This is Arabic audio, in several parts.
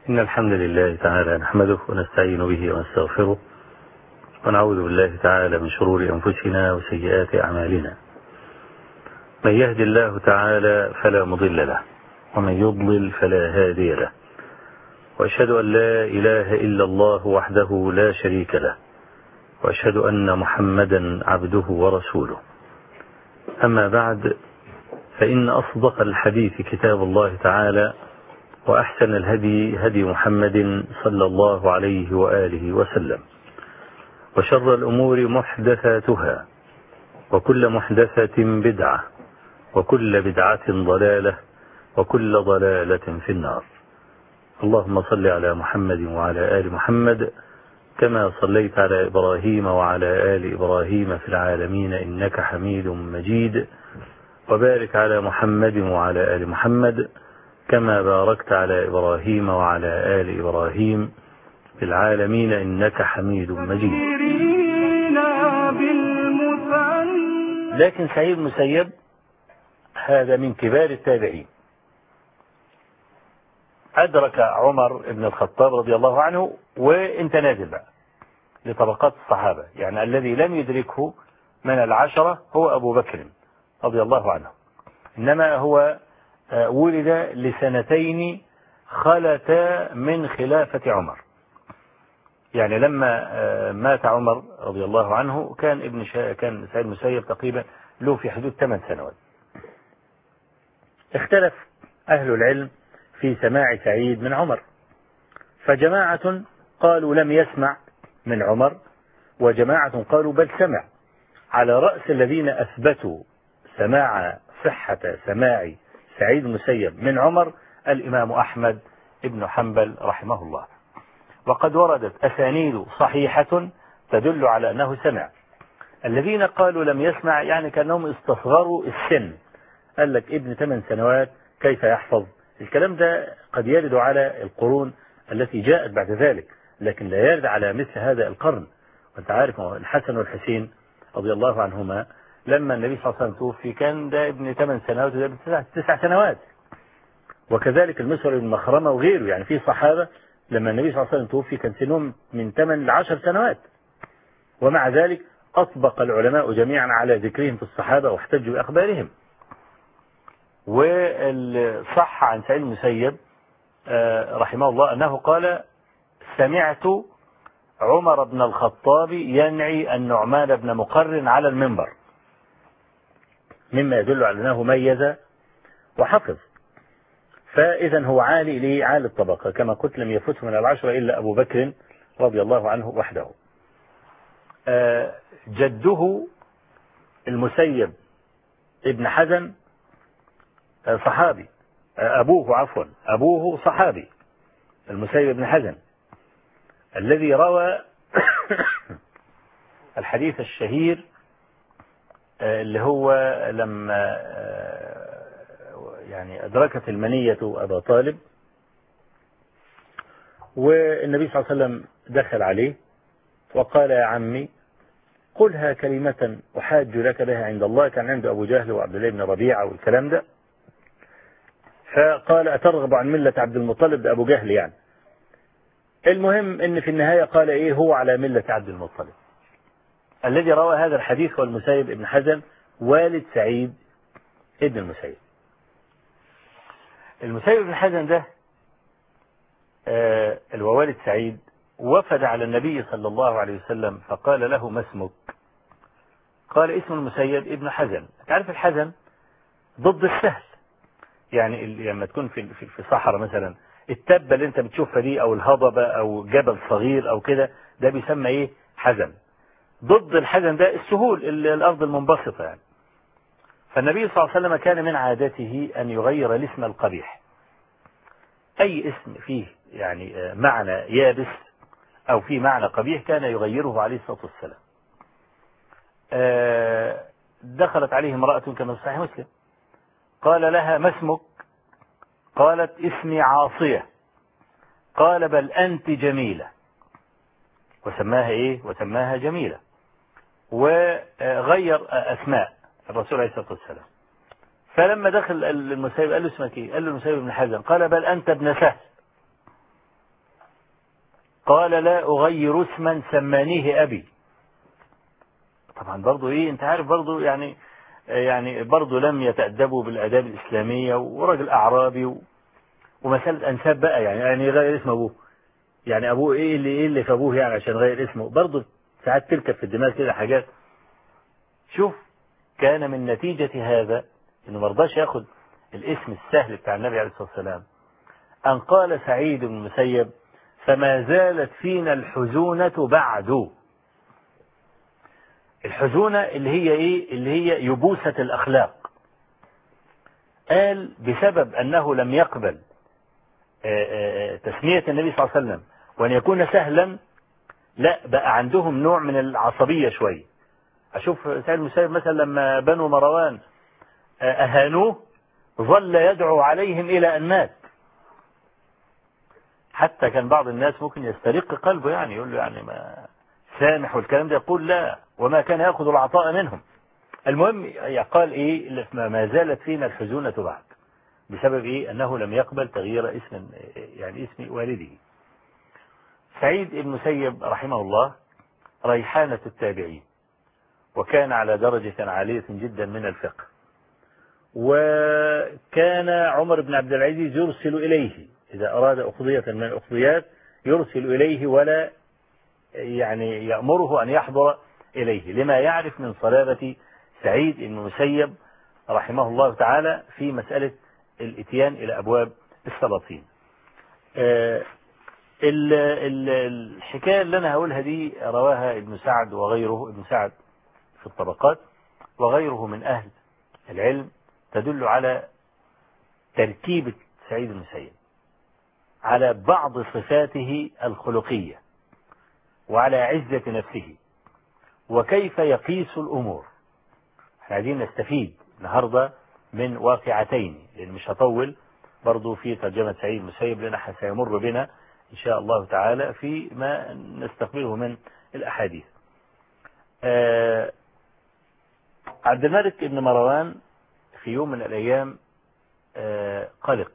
إن الحمد لله تعالى نحمده ونستعين به ونستغفره ونعوذ بالله تعالى من شرور أنفسنا وسيئات أعمالنا. من يهد الله تعالى فلا مضل له ومن يضلل فلا هادي له، وأشهد أن لا إله إلا الله وحده لا شريك له، وأشهد أن محمدا عبده ورسوله. أما بعد، فإن أصدق الحديث كتاب الله تعالى، وأحسن الهدي هدي محمد صلى الله عليه وآله وسلم، وشر الأمور محدثاتها، وكل محدثة بدعة، وكل بدعة ضلالة، وكل ضلالة في النار. اللهم صل على محمد وعلى آل محمد كما صليت على إبراهيم وعلى آل إبراهيم في العالمين إنك حميد مجيد، وبارك على محمد وعلى آل محمد كما باركت على إبراهيم وعلى آل إبراهيم في العالمين إنك حميد مجيد. لكن سعيد بن المسيب هذا من كبار التابعين، أدرك عمر بن الخطاب رضي الله عنه، وانت نازل بقى لطبقات الصحابة، يعني الذي لم يدركه من العشرة هو أبو بكر رضي الله عنه، إنما هو ولد لسنتين خلتا من خلافة عمر. يعني لما مات عمر رضي الله عنه كان كان سعيد المسيب تقريبا له في حدود 8 سنوات. اختلف أهل العلم في سماع سعيد من عمر، فجماعة قالوا لم يسمع من عمر، وجماعة قالوا بل سمع. على رأس الذين أثبتوا صحة سماع سعيد المسيب من عمر الإمام أحمد بن حنبل رحمه الله، وقد وردت أسانيد صحيحة تدل على أنه سمع. الذين قالوا لم يسمع يعني كأنهم استصغروا السن، قال لك ابن 8 سنوات كيف يحفظ؟ الكلام ده قد يرد على القرون التي جاءت بعد ذلك، لكن لا يرد على مثل هذا القرن. وانت عارف الحسن والحسين رضي الله عنهما لما النبي صلى الله عليه وسلم توفي كان ده ابن 8 سنوات وده ابن 9 سنوات، وكذلك المسور بن مخرمة وغيره. يعني في صحابة لما النبي صلى الله عليه وسلم توفي كان سنهم من 8 ل 10 سنوات، ومع ذلك أطبق العلماء جميعا على ذكرهم في الصحابة واحتجوا بأخبارهم. والصح عن سعيد المسيب رحمه الله أنه قال: سمعت عمر بن الخطاب ينعي النعمان بن مقرن على المنبر، مما يدل على أنه ميز وحفظ. فإذا هو عالي الطبقة، كما قلت لم يفته من العشرة إلا أبو بكر رضي الله عنه وحده. جده المسيب ابن حزن صحابي، أبوه صحابي، المسيب بن حزن الذي روى الحديث الشهير اللي هو لما يعني أدركت المنية أبا طالب، والنبي صلى الله عليه وسلم دخل عليه وقال: يا عمي قلها كلمة أحاج لك بها عند الله. كان عنده أبو جهل وعبد الله بن ربيعة والكلام ده، فقال: أترغب عن ملة عبد المطلب؟ ده أبو جهل يعني. المهم ان في النهاية قال ايه؟ هو على ملة عبد المطلب. الذي روى هذا الحديث هو المسيب ابن حزن والد سعيد ابن المسيب. المسيب ابن حزن ده الوالد سعيد وفد على النبي صلى الله عليه وسلم فقال له: ما اسمك؟ قال: اسم المسيب ابن حزن. تعرف الحزن ضد السهل، يعني لما تكون في صحراء مثلا التبة اللي انت بتشوفها دي او الهضبة او جبل صغير او كده، ده بيسمى ايه؟ حزن. ضد الحزن ده السهول، الارض المنبسطة يعني. فالنبي صلى الله عليه وسلم كان من عادته ان يغير الاسم القبيح، اي اسم فيه يعني معنى يابس او فيه معنى قبيح كان يغيره عليه الصلاة والسلام. دخلت عليه امرأة كما في صحيح مسلم، قال لها: ما اسمك؟ قالت: اسمي عاصية. قال: بل أنت جميلة. وسماها إيه؟ وسماها جميلة. وغير أسماء الرسول عليه الصلاة والسلام. فلما دخل المسيب قال له: اسمك إيه؟ قال له: المسيب بن حزن. قال: بل أنت ابن سهل. قال لا أغير اسما سمانيه أبي. طبعا برضو إيه، أنت عارف برضو يعني برضو لم يتأدبوا بالآداب الإسلامية، ورجل أعرابي ومسألة أنساب بقى، يعني غير اسم أبوه، يعني أبوه إيه اللي في أبوه يعني عشان غير اسمه، برضو ساعات تركب في الدماغ كده حاجات. شوف، كان من نتيجة هذا إنه مرضاش ياخد الاسم السهل بتاع النبي عليه الصلاة والسلام، أن قال سعيد بن المسيب: فما زالت فينا الحزونة بعد. الحزونة اللي هي إيه؟ اللي هي يبوسة الأخلاق. قال بسبب أنه لم يقبل تسمية النبي صلى الله عليه وسلم وأن يكون سهلا، لا بقى عندهم نوع من العصبية شوية. أشوف سعيد المسيب مثلا لما بنو مروان أهانوه ظل يدعو عليهم إلى أن مات، حتى كان بعض الناس ممكن يسترق قلبه، يعني يقول له يعني ما سامح والكلام ده، يقول لا وما كان يأخذ العطاء منهم. المهم قال إيه؟ ما زالت فينا الحزونة بعد، بسبب إيه؟ أنه لم يقبل تغيير اسم، يعني اسم والده. سعيد بن المسيب رحمه الله ريحانة التابعين، وكان على درجة عالية جدا من الفقه، وكان عمر بن عبد العزيز يرسل إليه إذا أراد أقضية من الأقضيات، يرسل إليه ولا يعني يأمره أن يحضر إليه، لما يعرف من صلابة سعيد بن المسيب رحمه الله تعالى في مسألة الاتيان إلى أبواب السلاطين. الحكاية اللي أنا هقولها دي رواها ابن سعد وغيره، ابن سعد في الطبقات وغيره من أهل العلم، تدل على تركيبة سعيد بن المسيب، على بعض صفاته الخلقية، وعلى عزة نفسه، وكيف يقيس الأمور. احنا عايزين نستفيد النهاردة من واقعتين، لأن مش هطول برضو في ترجمة سعيد بن المسيب، لأن سيمر بنا إن شاء الله تعالى في ما نستقبله من الأحاديث. عبد الملك بن مروان في يوم من الأيام قلق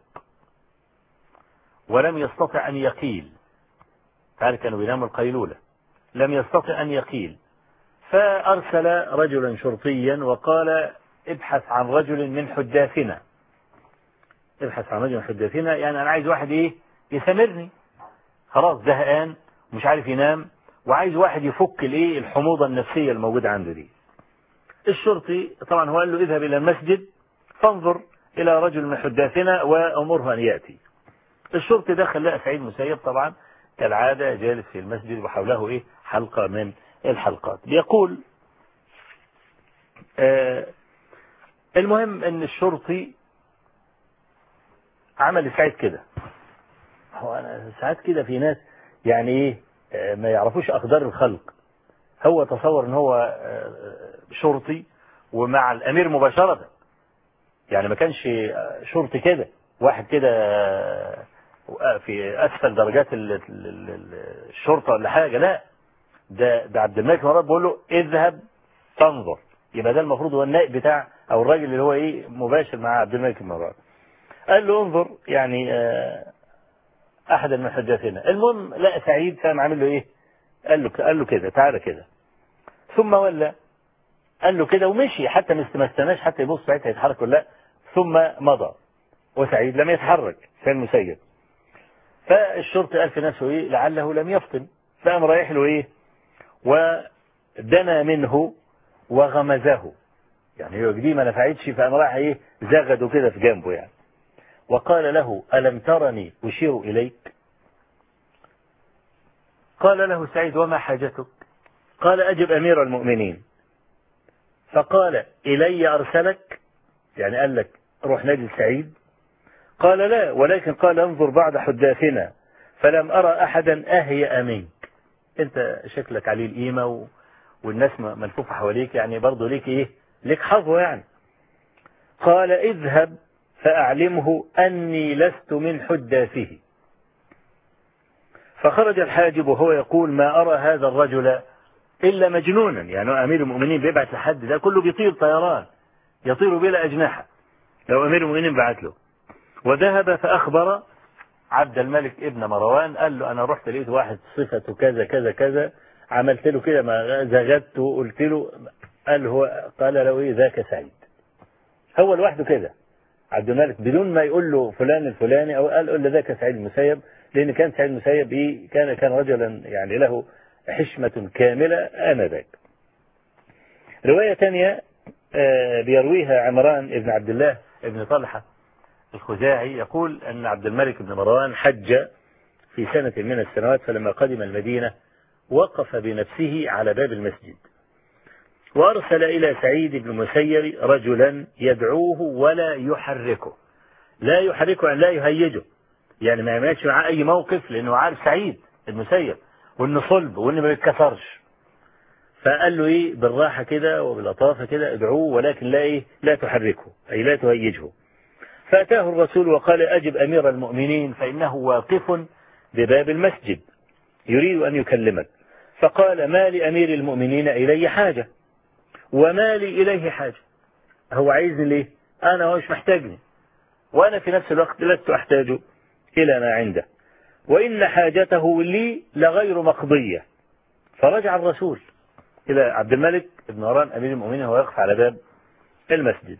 ولم يستطع أن يقيل، تعرف كانوا بيناموا القيلولة، لم يستطع أن يقيل، فأرسل رجلا شرطيا وقال: ابحث عن رجل من حداثنا. ابحث عن رجل من حداثنا، يعني أنا عايز واحد إيه يسامرني، خلاص زهقان ومش عارف ينام، وعايز واحد يفك الإيه الحموضة النفسية الموجودة عنده دي. الشرطي طبعا هو قال له: اذهب إلى المسجد فانظر إلى رجل من حداثنا وأمره أن يأتي. الشرطي دخل لقى سعيد المسيب طبعا كالعادة جالس في المسجد وحوله إيه حلقة من الحلقات. بيقول المهم أن الشرطي عمل سعيد كده. هو أنا ساعات كده في ناس يعني إيه ما يعرفوش أقدار الخلق. هو تصور أن هو شرطي ومع الأمير مباشرة، يعني ما كانش شرطي كده واحد كده في أسفل درجات الشرطة ولا حاجة، لا ده عبد الملك مراد بيقول له: اذهب تنظر. يبقى ده المفروض هو النائب بتاع أو الراجل اللي هو إيه مباشر مع عبد الملك مراد. قال له: انظر يعني أحدا من حجاتنا. المهم لقى سعيد فاهم عامل له إيه، قال له كده تعالى كده، ثم ولا قال له كده ومشي، حتى ما استناش حتى يبص ساعتها يتحرك ولا لا، ثم مضى وسعيد لم يتحرك سعيد المسيب. فالشرطي قال في نفسه إيه لعله لم يفطن، فقام رايح له إيه ودنا منه وغمزه، يعني هو دي ما نفعتش، فقام رايح إيه زغده كده في جنبه يعني، وقال له: ألم ترني أشير إليك؟ قال له سعيد: وما حاجتك؟ قال: أجب أمير المؤمنين. فقال: إلي أرسلك؟ يعني قال لك روح نادي سعيد؟ قال: لا، ولكن قال: انظر بعد حداثنا فلم أرى أحدا أهيأ منك. أنت شكلك عليه القيمة والناس ملفوفة حواليك، يعني برضه ليك إيه ليك حظوة يعني. قال: اذهب فأعلمه أني لست من حداثه. فخرج الحاجب وهو يقول: ما أرى هذا الرجل إلا مجنونا، يعني أمير المؤمنين بيبعت لحد ده كله بيطير طيران يطير بلا أجنحة لو أمير المؤمنين بعت له. وذهب فأخبر عبد الملك ابن مروان قال له أنا رحت لقيت واحد صفته كذا كذا كذا، عملت له كده ما زغدته وقلت له، قال له إيه ذاك سعيد. هو لوحده كده عبد الملك بدون ما يقول له فلان الفلاني، أو قال له ذاك سعيد المسيب، لأن كان سعيد المسيب إيه كان رجلا يعني له حشمة كاملة آنذاك. رواية ثانية بيرويها عمران ابن عبد الله ابن طلحة الخزاعي، يقول أن عبد الملك بن مروان حج في سنة من السنوات، فلما قدم المدينة وقف بنفسه على باب المسجد، وأرسل إلى سعيد بن المسيب رجلا يدعوه ولا يحركه. لا يحركه يعني لا يهيجه، يعني ما يعملش معاه أي موقف، لأنه عارف سعيد المسيب وإنه صلب وإنه ما بيتكسرش. فقال له إيه بالراحة كده وباللطافة كده ادعوه، ولكن لا تحركه، أي لا تهيجه. فأتاه الرسول وقال أجب أمير المؤمنين فإنه واقف بباب المسجد يريد أن يكلمك. فقال ما لأمير المؤمنين إلي حاجة وما لي إليه حاجة. هو عايزني ليه؟ أنا هو مش محتاجني، وأنا في نفس الوقت لست أحتاج إلى ما عنده، وإن حاجته لي لغير مقضية. فرجع الرسول إلى عبد الملك بن مروان أمير المؤمنين وهو يقف على باب المسجد،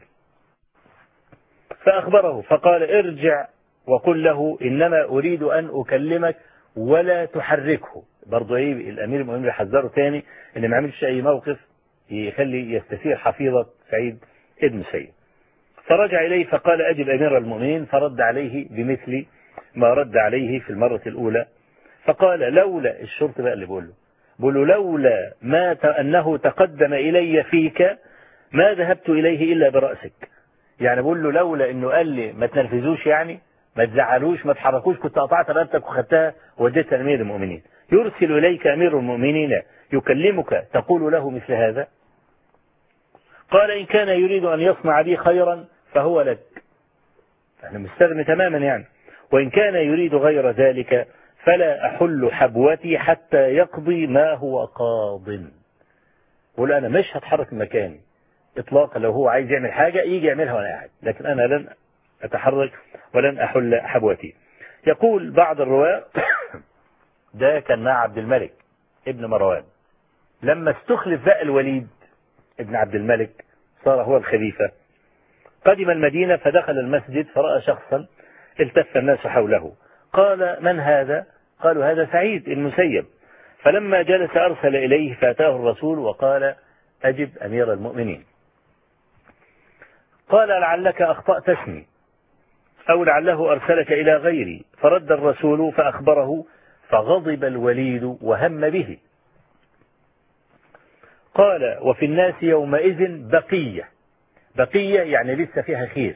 فأخبره فقال ارجع وقل له إنما أريد أن أكلمك ولا تحركه. برضو إيه الأمير المؤمنين يحذره تاني إن ما عملش أي موقف يخلي يستثير حفيظة سعيد ابن سيد. فرجع إليه فقال أجب أمير المؤمنين، فرد عليه بمثل ما رد عليه في المرة الأولى. فقال لولا الشرط بقى اللي بقول له لولا ما أنه تقدم إلي فيك ما ذهبت إليه إلا برأسك. يعني بقول له لولا إنه قال لي ما تنرفزوش، يعني ما تزعلوش ما تحركوش، كنت قطعت رقبتك وخدتها ووديتها لأمير المؤمنين. يرسل إليك أمير المؤمنين يكلمك تقول له مثل هذا؟ قال إن كان يريد أن يصنع بي خيرا فهو لك، أنا مستغني تماما يعني، وإن كان يريد غير ذلك فلا أحل حبوتي حتى يقضي ما هو قاض. قول أنا مش هتحرك من مكاني إطلاقا، لو هو عايز يعمل حاجة يجي يعملها وأنا قاعد، لكن أنا لن أتحرك ولن أحل حبوتي. يقول بعض الرواة ده كان مع عبد الملك ابن مروان، لما استخلف بقى الوليد ابن عبد الملك صار هو الخليفة، قدم المدينة فدخل المسجد فرأى شخصا التف الناس حوله، قال من هذا؟ قالوا هذا سعيد المسيب. فلما جلس أرسل إليه فأتاه الرسول وقال أجب أمير المؤمنين. قال لعلك أخطأت اسمي أو لعله أرسلك إلى غيري. فرد الرسول فأخبره، فغضب الوليد وهم به. قال وفي الناس يومئذ بقية يعني لسه فيها خير.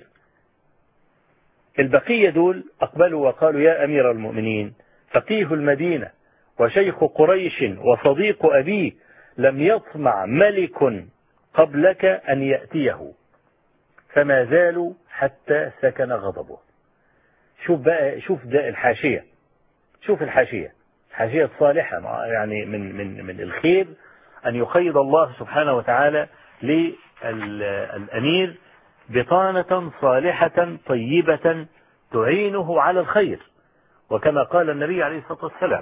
البقية دول أقبلوا وقالوا يا أمير المؤمنين فقيه المدينة وشيخ قريش وصديق أبيه لم يطمع ملك قبلك أن يأتيه، فما زالوا حتى سكن غضبه. شوف ده الحاشية، شوف الحاشية الصالحة، يعني من الخير أن يقيد الله سبحانه وتعالى للأمير بطانة صالحة طيبة تعينه على الخير، وكما قال النبي عليه الصلاة والسلام.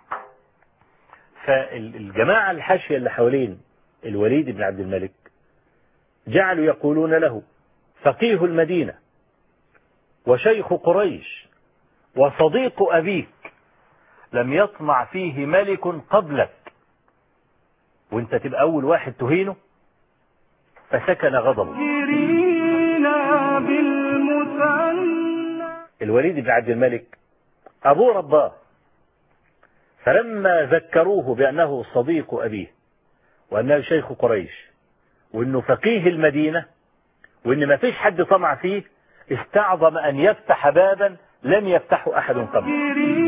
فالجماعة الحاشية اللي حوالين الوليد بن عبد الملك جعلوا يقولون له فقيه المدينة وشيخ قريش وصديق أبيك لم يطمع فيه ملك قبلك، وانت تبقى أول واحد تهينه. فسكن غضبه. الوليد بن عبد الملك أبوه رباه، فلما ذكروه بأنه صديق أبيه وأنه شيخ قريش وأنه فقيه المدينة وأن ما فيش حد طمع فيه، استعظم أن يفتح بابا لم يفتحه أحد قبله.